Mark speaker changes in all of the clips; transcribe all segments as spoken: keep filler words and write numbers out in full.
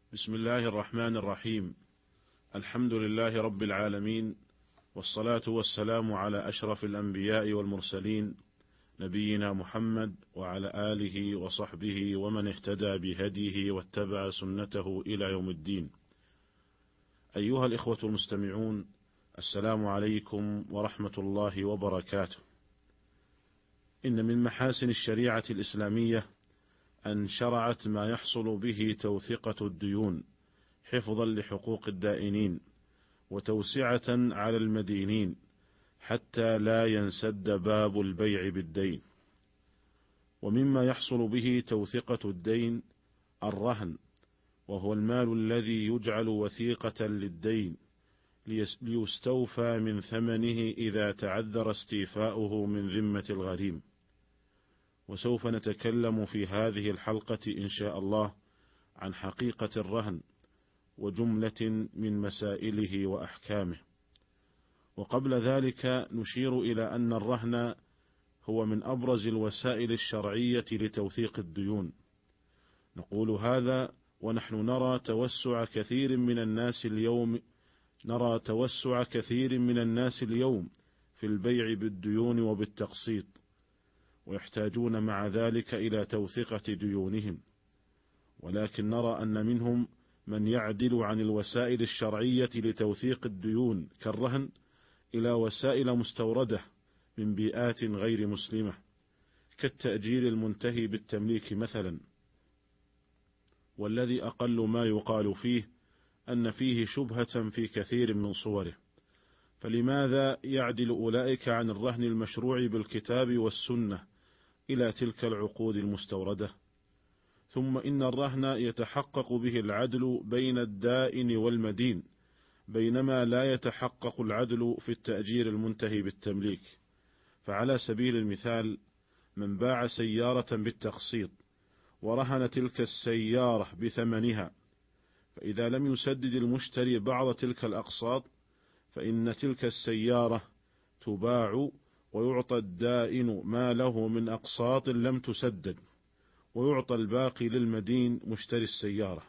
Speaker 1: بسم الله الرحمن الرحيم. الحمد لله رب العالمين، والصلاة والسلام على أشرف الأنبياء والمرسلين، نبينا محمد وعلى آله وصحبه ومن اهتدى بهديه واتبع سنته إلى يوم الدين. أيها الإخوة المستمعون، السلام عليكم ورحمة الله وبركاته. إن من محاسن الشريعة الإسلامية أن شرعت ما يحصل به توثقة الديون حفظا لحقوق الدائنين وتوسعة على المدينين حتى لا ينسد باب البيع بالدين. ومما يحصل به توثقة الدين الرهن، وهو المال الذي يجعل وثيقة للدين ليستوفى من ثمنه إذا تعذر استيفاؤه من ذمة الغريم. وسوف نتكلم في هذه الحلقة إن شاء الله عن حقيقة الرهن وجملة من مسائله وأحكامه. وقبل ذلك نشير إلى أن الرهن هو من أبرز الوسائل الشرعية لتوثيق الديون. نقول هذا ونحن نرى توسع كثير من الناس اليوم نرى توسع كثير من الناس اليوم في البيع بالديون وبالتقسيط، ويحتاجون مع ذلك إلى توثقة ديونهم، ولكن نرى أن منهم من يعدل عن الوسائل الشرعية لتوثيق الديون كالرهن إلى وسائل مستوردة من بيئات غير مسلمة، كالتأجير المنتهي بالتمليك مثلا، والذي أقل ما يقال فيه أن فيه شبهة في كثير من صوره. فلماذا يعدل أولئك عن الرهن المشروع بالكتاب والسنة إلى تلك العقود المستوردة؟ ثم إن الرهن يتحقق به العدل بين الدائن والمدين، بينما لا يتحقق العدل في التأجير المنتهي بالتمليك. فعلى سبيل المثال، من باع سيارة بالتقسيط ورهن تلك السيارة بثمنها، فإذا لم يسدد المشتري بعض تلك الأقساط فإن تلك السيارة تباع ويعطى الدائن ما له من أقساط لم تسدد، ويعطى الباقي للمدين مشتري السيارة.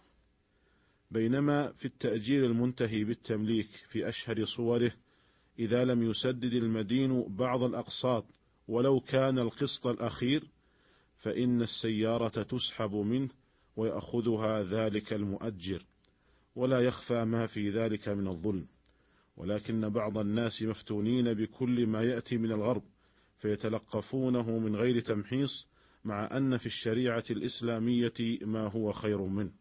Speaker 1: بينما في التأجير المنتهي بالتمليك في أشهر صوره، إذا لم يسدد المدين بعض الأقساط ولو كان القسط الأخير، فإن السيارة تسحب منه ويأخذها ذلك المؤجر، ولا يخفى ما في ذلك من الظلم. ولكن بعض الناس مفتونين بكل ما يأتي من الغرب فيتلقفونه من غير تمحيص، مع أن في الشريعة الإسلامية ما هو خير منه.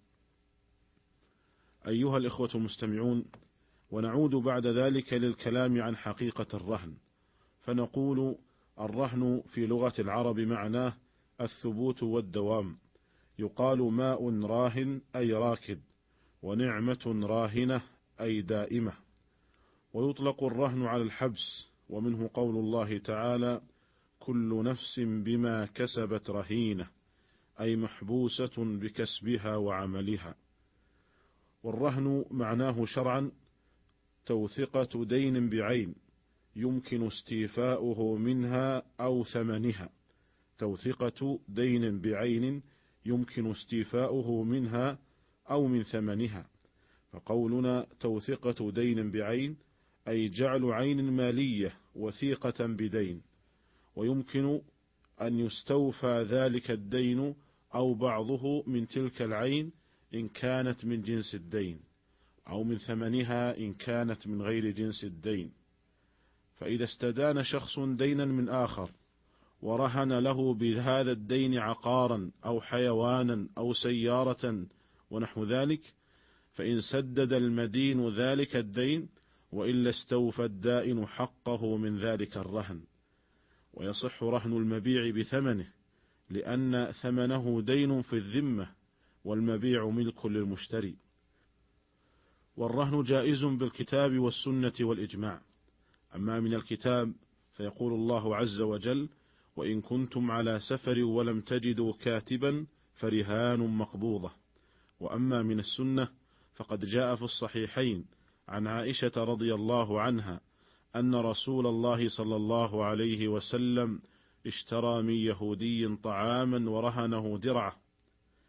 Speaker 1: أيها الإخوة المستمعون، ونعود بعد ذلك للكلام عن حقيقة الرهن، فنقول الرهن في لغة العرب معناه الثبوت والدوام. يقال ماء راهن أي راكد، ونعمة راهنة أي دائمة. ويطلق الرهن على الحبس، ومنه قول الله تعالى: كل نفس بما كسبت رهينة، أي محبوسة بكسبها وعملها. والرهن معناه شرعا توثقة دين بعين يمكن استيفاؤه منها أو ثمنها، توثقة دين بعين يمكن استيفاؤه منها أو من ثمنها. فقولنا توثقة دين بعين أي جعل عين مالية وثيقة بدين، ويمكن أن يستوفى ذلك الدين أو بعضه من تلك العين إن كانت من جنس الدين، أو من ثمنها إن كانت من غير جنس الدين. فإذا استدان شخص دينا من آخر ورهن له بهذا الدين عقارا أو حيوانا أو سيارة ونحو ذلك، فإن سدد المدين ذلك الدين وإلا استوفى الدائن حقه من ذلك الرهن. ويصح رهن المبيع بثمنه، لأن ثمنه دين في الذمة والمبيع ملك للمشتري. والرهن جائز بالكتاب والسنة والإجماع. أما من الكتاب فيقول الله عز وجل: وإن كنتم على سفر ولم تجدوا كاتبا فرهان مقبوضة. وأما من السنة فقد جاء في الصحيحين عن عائشة رضي الله عنها أن رسول الله صلى الله عليه وسلم اشترى من يهودي طعاما ورهنه درعه.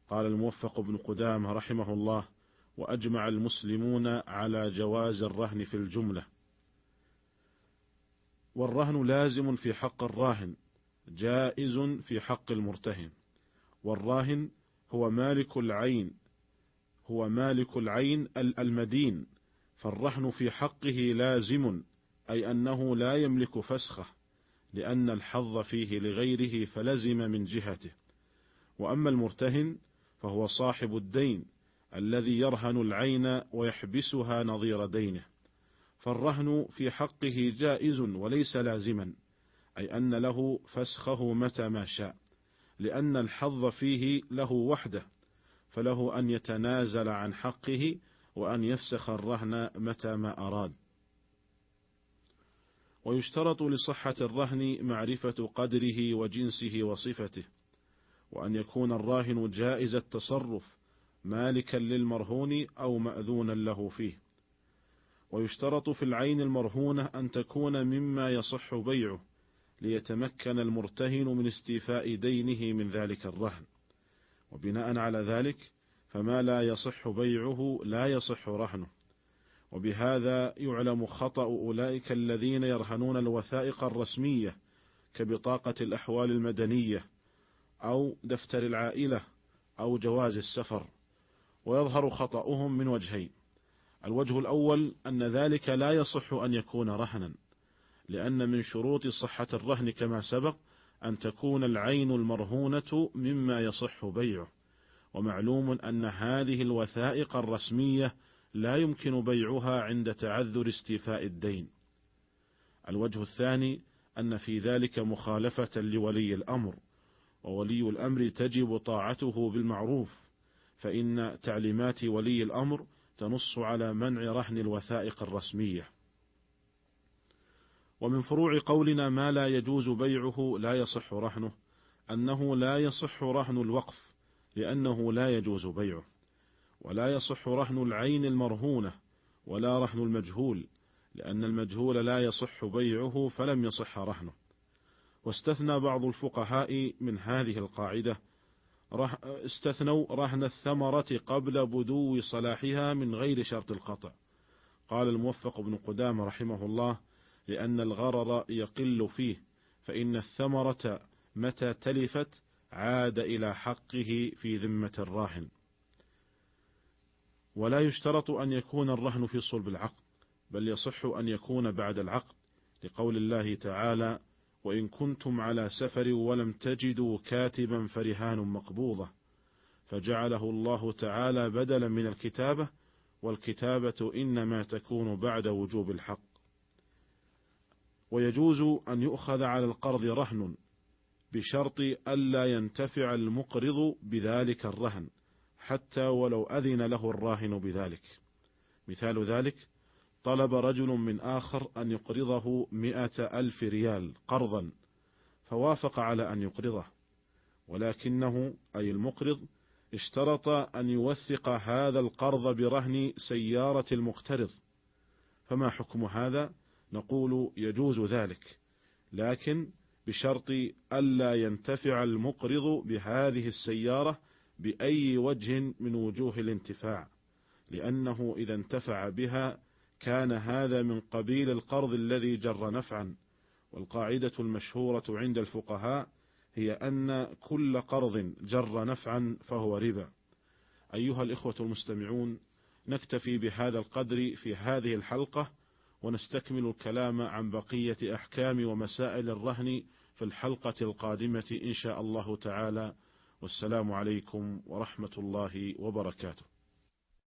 Speaker 1: قال الموفق بن قدامة رحمه الله: وأجمع المسلمون على جواز الرهن في الجملة. والرهن لازم في حق الراهن، جائز في حق المرتهن. والراهن هو مالك العين هو مالك العين المدين، فالرهن في حقه لازم، أي أنه لا يملك فسخه، لأن الحظ فيه لغيره فلزم من جهته. وأما المرتهن فهو صاحب الدين الذي يرهن العين ويحبسها نظير دينه، فالرهن في حقه جائز وليس لازما، أي أن له فسخه متى ما شاء، لأن الحظ فيه له وحده، فله أن يتنازل عن حقه وأن يفسخ الرهن متى ما أراد. ويشترط لصحة الرهن معرفة قدره وجنسه وصفته، وأن يكون الراهن جائز التصرف مالكا للمرهون أو مأذونا له فيه. ويشترط في العين المرهونة أن تكون مما يصح بيعه، ليتمكن المرتهن من استيفاء دينه من ذلك الرهن. وبناء على ذلك فما لا يصح بيعه لا يصح رهنه. وبهذا يعلم خطأ أولئك الذين يرهنون الوثائق الرسمية كبطاقة الأحوال المدنية أو دفتر العائلة أو جواز السفر. ويظهر خطأهم من وجهين: الوجه الأول أن ذلك لا يصح أن يكون رهنا، لأن من شروط صحة الرهن كما سبق أن تكون العين المرهونة مما يصح بيعه، ومعلوم أن هذه الوثائق الرسمية لا يمكن بيعها عند تعذر استيفاء الدين. الوجه الثاني أن في ذلك مخالفة لولي الأمر، وولي الأمر تجب طاعته بالمعروف، فإن تعليمات ولي الأمر تنص على منع رهن الوثائق الرسمية. ومن فروع قولنا ما لا يجوز بيعه لا يصح رهنه أنه لا يصح رهن الوقف، لأنه لا يجوز بيعه، ولا يصح رهن العين المرهونة، ولا رهن المجهول، لأن المجهول لا يصح بيعه فلم يصح رهنه. واستثنى بعض الفقهاء من هذه القاعدة استثنوا رهن الثمرة قبل بدو صلاحها من غير شرط القطع. قال الموفق بن قدامة رحمه الله: لأن الغرر يقل فيه، فإن الثمرة متى تلفت عاد إلى حقه في ذمة الراهن. ولا يشترط أن يكون الرهن في صلب العقد، بل يصح أن يكون بعد العقد، لقول الله تعالى: وإن كنتم على سفر ولم تجدوا كاتبا فرهان مقبوضة، فجعله الله تعالى بدلا من الكتابة، والكتابة إنما تكون بعد وجوب الحق. ويجوز أن يؤخذ على القرض رهن بشرط ألا ينتفع المقرض بذلك الرهن حتى ولو أذن له الراهن بذلك. مثال ذلك: طلب رجل من آخر أن يقرضه مئة ألف ريال قرضا، فوافق على أن يقرضه، ولكنه أي المقرض اشترط أن يوثق هذا القرض برهن سيارة المقترض، فما حكم هذا؟ نقول يجوز ذلك، لكن بشرط ألا ينتفع المقرض بهذه السيارة بأي وجه من وجوه الانتفاع، لأنه إذا انتفع بها كان هذا من قبيل القرض الذي جر نفعا. والقاعدة المشهورة عند الفقهاء هي أن كل قرض جر نفعا فهو ربا. أيها الإخوة المستمعون، نكتفي بهذا القدر في هذه الحلقة، ونستكمل الكلام عن بقية أحكام ومسائل الرهن في الحلقة القادمة إن شاء الله تعالى. والسلام عليكم ورحمة الله وبركاته.